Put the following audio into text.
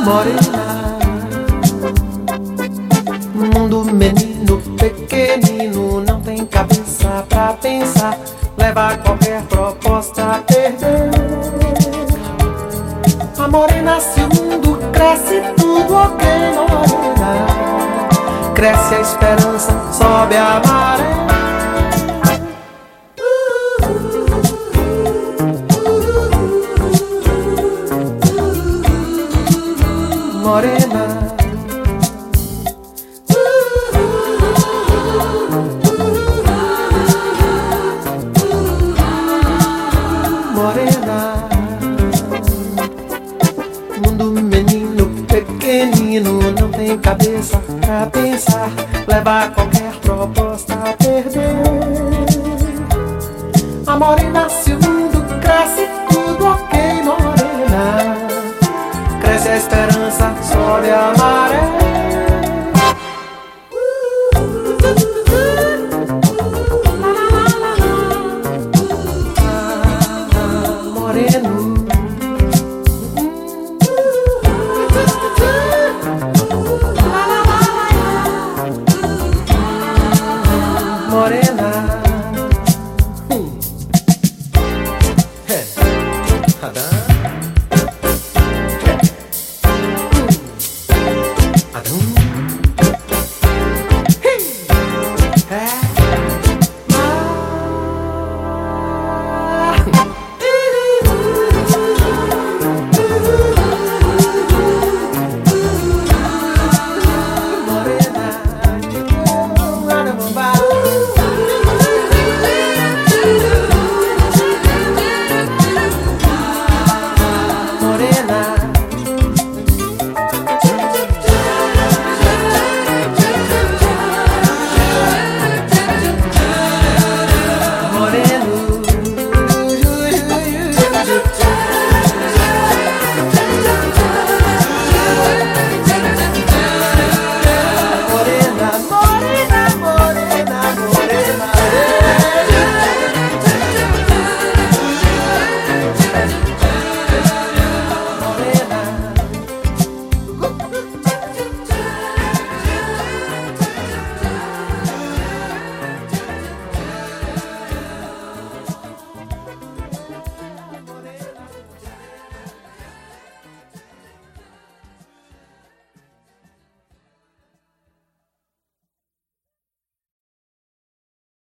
morena. Mundo menino pequenino, não tem cabeça pra pensar, leva qualquer proposta a perder. A morena, se o mundo cresce, tudo ok, morena. Cresce a esperança, sobe a maré. Morena, morena. Mundo menino pequenino, não tem cabeça pra pensar, leva qualquer proposta a perder. A morena, se o mundo cresce, tudo ok, morena. Cresce a esperança, sobe a